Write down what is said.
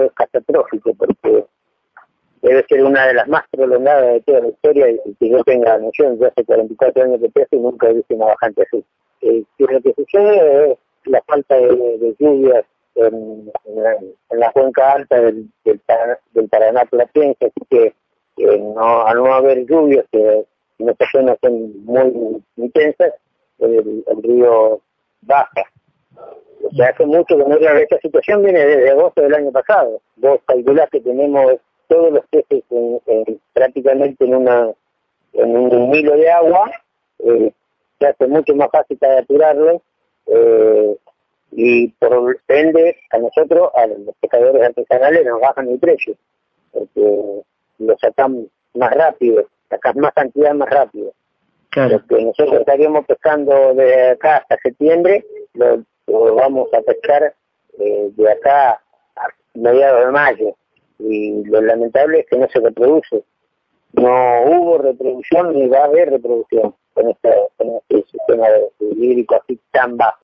es catastrófico, porque debe ser una de las más prolongadas de toda la historia, y que yo tenga noción, yo hace 44 años que pesco y nunca he visto una bajante así. Lo que sucede es la falta de lluvias en la cuenca alta del Paraná platense, así que al no haber lluvias, que en estas zonas son muy intensas, el río baja. O sea, hace mucho que no era. Esta situación viene desde agosto del año pasado. Vos calculás que tenemos todos los peces prácticamente en un hilo de agua, se hace mucho más fácil capturarlo, y por ende a nosotros, a los pescadores artesanales, nos bajan el precio, porque lo sacan más rápido, sacas más cantidad más rápido. Claro. Lo que nosotros estaríamos pescando de acá hasta septiembre, lo vamos a pescar de acá a mediados de mayo, y lo lamentable es que no se reproduce. No hubo reproducción ni va a haber reproducción con este sistema hídrico así tan bajo.